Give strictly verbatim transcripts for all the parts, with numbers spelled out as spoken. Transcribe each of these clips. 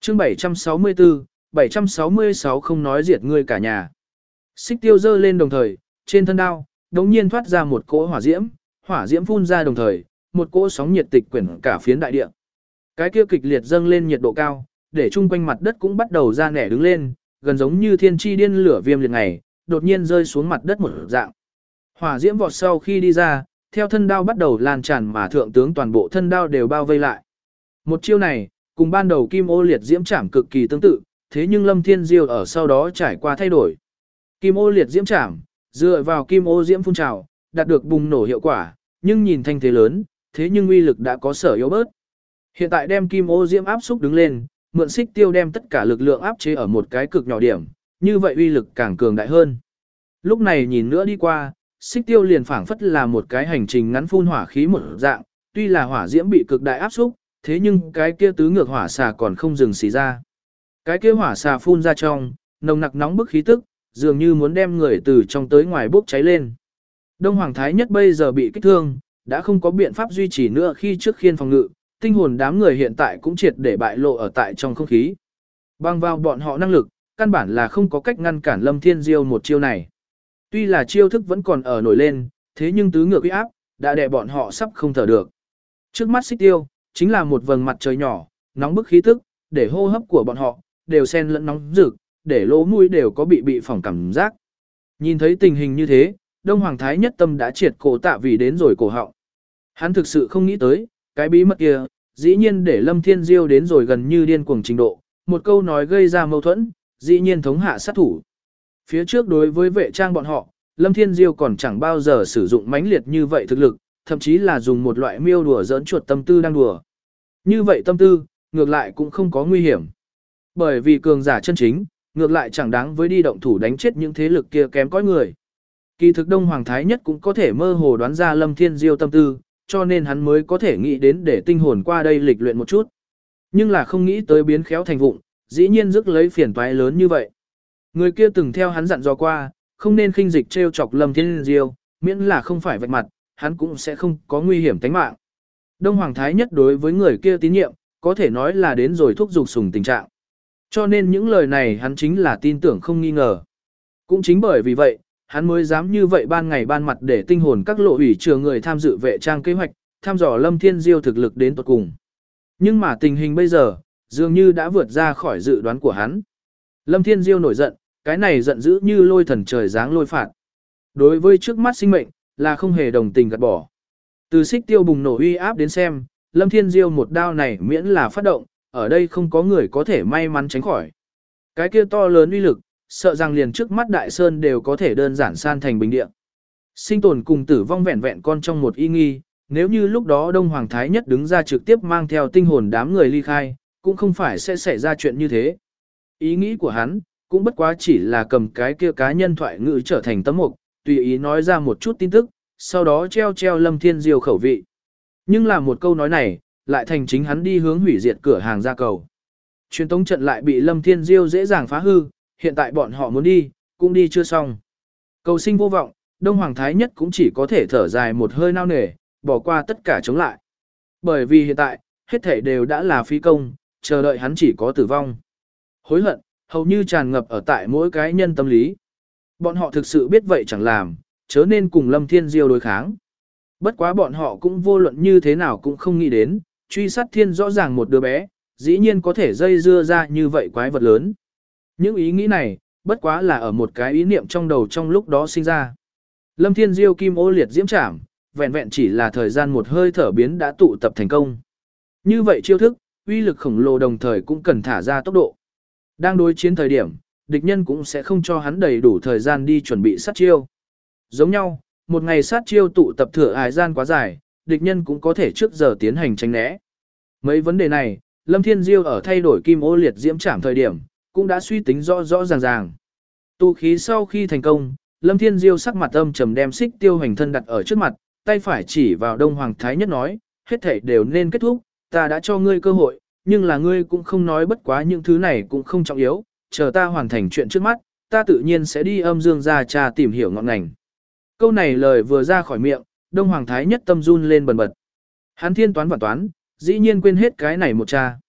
chương bảy trăm sáu mươi tư, bảy trăm sáu mươi sáu không nói diệt ngươi cả nhà. Xích tiêu giơ lên đồng thời, trên thân đao, đống nhiên thoát ra một cỗ hỏa diễm, hỏa diễm phun ra đồng thời, một cỗ sóng nhiệt tịch quyển cả phiến đại địa. Cái kia kịch liệt dâng lên nhiệt độ cao, để chung quanh mặt đất cũng bắt đầu ra nẻ đứng lên, gần giống như thiên chi điên lửa viêm liệt ngày, đột nhiên rơi xuống mặt đất một dạng. Hỏa diễm vọt sau khi đi ra, theo thân đao bắt đầu lan tràn mà thượng tướng toàn bộ thân đao đều bao vây lại. Một chiêu này, cùng ban đầu kim ô liệt diễm trảm cực kỳ tương tự, thế nhưng Lâm Thiên Diêu ở sau đó trải qua thay đổi. Kim ô liệt diễm trảm, dựa vào kim ô diễm phun trào, đạt được bùng nổ hiệu quả, nhưng nhìn thanh thế lớn, thế nhưng uy lực đã có sở yếu bớt. Hiện tại đem kim ô diễm áp xúc đứng lên, mượn xích tiêu đem tất cả lực lượng áp chế ở một cái cực nhỏ điểm, như vậy uy lực càng cường đại hơn. Lúc này nhìn nữa đi qua, xích tiêu liền phảng phất là một cái hành trình ngắn phun hỏa khí một dạng, tuy là hỏa diễm bị cực đại áp xúc, thế nhưng cái kia tứ ngược hỏa xà còn không dừng xì ra. Cái kia hỏa xà phun ra trong, nồng nặc nóng bức khí tức, dường như muốn đem người từ trong tới ngoài bốc cháy lên. Đông Hoàng Thái Nhất bây giờ bị kích thương, đã không có biện pháp duy trì nữa khi trước khiên phòng ngự, tinh hồn đám người hiện tại cũng triệt để bại lộ ở tại trong không khí. Bằng vào bọn họ năng lực, căn bản là không có cách ngăn cản Lâm Thiên Diêu một chiêu này. Tuy là chiêu thức vẫn còn ở nổi lên, thế nhưng tứ ngược uy áp, đã đè bọn họ sắp không thở được. Trước mắt xích tiêu, chính là một vầng mặt trời nhỏ, nóng bức khí tức, để hô hấp của bọn họ, đều xen lẫn nóng rực, để lỗ mũi đều có bị bị phỏng cảm giác. Nhìn thấy tình hình như thế, Đông Hoàng Thái Nhất tâm đã triệt cổ tạ vì đến rồi cổ họng. Hắn thực sự không nghĩ tới, cái bí mật kia, dĩ nhiên để Lâm Thiên Diêu đến rồi gần như điên cuồng trình độ, một câu nói gây ra mâu thuẫn, dĩ nhiên thống hạ sát thủ. Phía trước đối với vệ trang bọn họ, Lâm Thiên Diêu còn chẳng bao giờ sử dụng mãnh liệt như vậy thực lực, thậm chí là dùng một loại miêu đùa giỡn chuột tâm tư đang đùa. Như vậy tâm tư, ngược lại cũng không có nguy hiểm. Bởi vì cường giả chân chính, ngược lại chẳng đáng với đi động thủ đánh chết những thế lực kia kém cỏi người. Kỳ thực Đông Hoàng Thái Nhất cũng có thể mơ hồ đoán ra Lâm Thiên Diêu tâm tư, cho nên hắn mới có thể nghĩ đến để tinh hồn qua đây lịch luyện một chút. Nhưng là không nghĩ tới biến khéo thành vụng, dĩ nhiên rước lấy phiền toái lớn như vậy. Người kia từng theo hắn dặn dò qua, không nên khinh dịch trêu chọc Lâm Thiên Diêu, miễn là không phải vạch mặt, hắn cũng sẽ không có nguy hiểm tính mạng. Đông Hoàng Thái Nhất đối với người kia tín nhiệm, có thể nói là đến rồi thúc giục sùng tình trạng. Cho nên những lời này hắn chính là tin tưởng không nghi ngờ. Cũng chính bởi vì vậy, hắn mới dám như vậy ban ngày ban mặt để tinh hồn các lộ ủy trường người tham dự vệ trang kế hoạch, thăm dò Lâm Thiên Diêu thực lực đến tột cùng. Nhưng mà tình hình bây giờ, dường như đã vượt ra khỏi dự đoán của hắn. Lâm Thiên Diêu nổi giận, cái này giận dữ như lôi thần trời giáng lôi phạt. Đối với trước mắt sinh mệnh, là không hề đồng tình gạt bỏ. Từ xích tiêu bùng nổ uy áp đến xem, Lâm Thiên Diêu một đao này miễn là phát động, ở đây không có người có thể may mắn tránh khỏi. Cái kia to lớn uy lực, sợ rằng liền trước mắt đại sơn đều có thể đơn giản san thành bình địa. Sinh tồn cùng tử vong vẹn vẹn con trong một y nghi, nếu như lúc đó Đông Hoàng Thái Nhất đứng ra trực tiếp mang theo tinh hồn đám người ly khai, cũng không phải sẽ xảy ra chuyện như thế. Ý nghĩ của hắn, cũng bất quá chỉ là cầm cái kia cá nhân thoại ngữ trở thành tấm mục, tùy ý nói ra một chút tin tức, sau đó treo treo Lâm Thiên Diêu khẩu vị. Nhưng là một câu nói này, lại thành chính hắn đi hướng hủy diệt cửa hàng ra cầu. Truyền tống trận lại bị Lâm Thiên Diêu dễ dàng phá hư, hiện tại bọn họ muốn đi, cũng đi chưa xong. Cầu sinh vô vọng, Đông Hoàng Thái Nhất cũng chỉ có thể thở dài một hơi nao nề, bỏ qua tất cả chống lại. Bởi vì hiện tại, hết thể đều đã là phí công, chờ đợi hắn chỉ có tử vong. Hối hận, hầu như tràn ngập ở tại mỗi cái nhân tâm lý. Bọn họ thực sự biết vậy chẳng làm, chớ nên cùng Lâm Thiên Diêu đối kháng. Bất quá bọn họ cũng vô luận như thế nào cũng không nghĩ đến, truy sát thiên rõ ràng một đứa bé, dĩ nhiên có thể dây dưa ra như vậy quái vật lớn. Những ý nghĩ này, bất quá là ở một cái ý niệm trong đầu trong lúc đó sinh ra. Lâm Thiên Diêu kim ô liệt diễm trảm, vẹn vẹn chỉ là thời gian một hơi thở biến đã tụ tập thành công. Như vậy chiêu thức, uy lực khổng lồ đồng thời cũng cần thả ra tốc độ. Đang đối chiến thời điểm, địch nhân cũng sẽ không cho hắn đầy đủ thời gian đi chuẩn bị sát chiêu. Giống nhau, một ngày sát chiêu tụ tập thừa ải gian quá dài, địch nhân cũng có thể trước giờ tiến hành tránh né. Mấy vấn đề này, Lâm Thiên Diêu ở thay đổi kim ô liệt diễm trảm thời điểm, cũng đã suy tính rõ rõ ràng ràng. Tụ khí sau khi thành công, Lâm Thiên Diêu sắc mặt âm trầm đem xích tiêu hành thân đặt ở trước mặt, tay phải chỉ vào Đông Hoàng Thái Nhất nói, hết thảy đều nên kết thúc, ta đã cho ngươi cơ hội, nhưng là ngươi cũng không nói bất quá những thứ này cũng không trọng yếu, chờ ta hoàn thành chuyện trước mắt, ta tự nhiên sẽ đi âm dương gia trà tìm hiểu ngọn ngành. Câu này lời vừa ra khỏi miệng, Đông Hoàng Thái Nhất tâm run lên bần bật. Hắn thiên toán và toán, dĩ nhiên quên hết cái này một cha.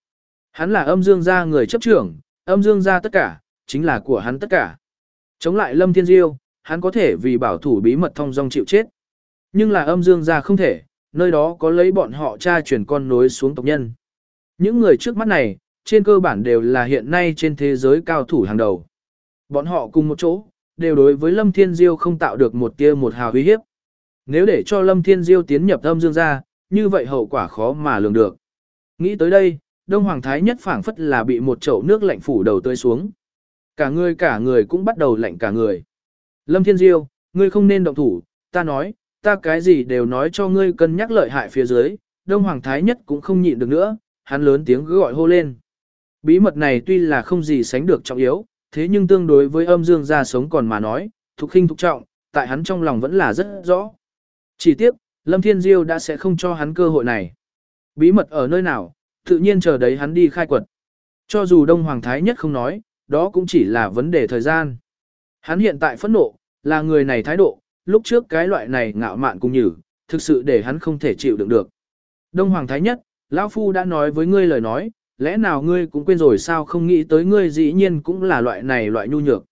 Hắn là âm dương gia người chấp trưởng, âm dương gia tất cả, chính là của hắn tất cả. Chống lại Lâm Thiên Diêu, hắn có thể vì bảo thủ bí mật thông dong chịu chết. Nhưng là âm dương gia không thể, nơi đó có lấy bọn họ cha truyền con nối xuống tộc nhân. Những người trước mắt này, trên cơ bản đều là hiện nay trên thế giới cao thủ hàng đầu. Bọn họ cùng một chỗ, đều đối với Lâm Thiên Diêu không tạo được một tia một hào uy hiếp. Nếu để cho Lâm Thiên Diêu tiến nhập âm dương gia, như vậy hậu quả khó mà lường được. Nghĩ tới đây, Đông Hoàng Thái Nhất phảng phất là bị một chậu nước lạnh phủ đầu tưới xuống. Cả người cả người cũng bắt đầu lạnh cả người. Lâm Thiên Diêu, ngươi không nên động thủ, ta nói, ta cái gì đều nói cho ngươi cân nhắc lợi hại phía dưới. Đông Hoàng Thái Nhất cũng không nhịn được nữa, hắn lớn tiếng gọi hô lên. Bí mật này tuy là không gì sánh được trọng yếu, thế nhưng tương đối với âm dương gia sống còn mà nói, thục khinh thục trọng, tại hắn trong lòng vẫn là rất rõ. Chỉ tiếc, Lâm Thiên Diêu đã sẽ không cho hắn cơ hội này. Bí mật ở nơi nào, tự nhiên chờ đấy hắn đi khai quật. Cho dù Đông Hoàng Thái Nhất không nói, đó cũng chỉ là vấn đề thời gian. Hắn hiện tại phẫn nộ, là người này thái độ, lúc trước cái loại này ngạo mạn cùng nhử, thực sự để hắn không thể chịu đựng được. Đông Hoàng Thái Nhất, lão phu đã nói với ngươi lời nói, lẽ nào ngươi cũng quên rồi sao, không nghĩ tới ngươi dĩ nhiên cũng là loại này loại nhu nhược.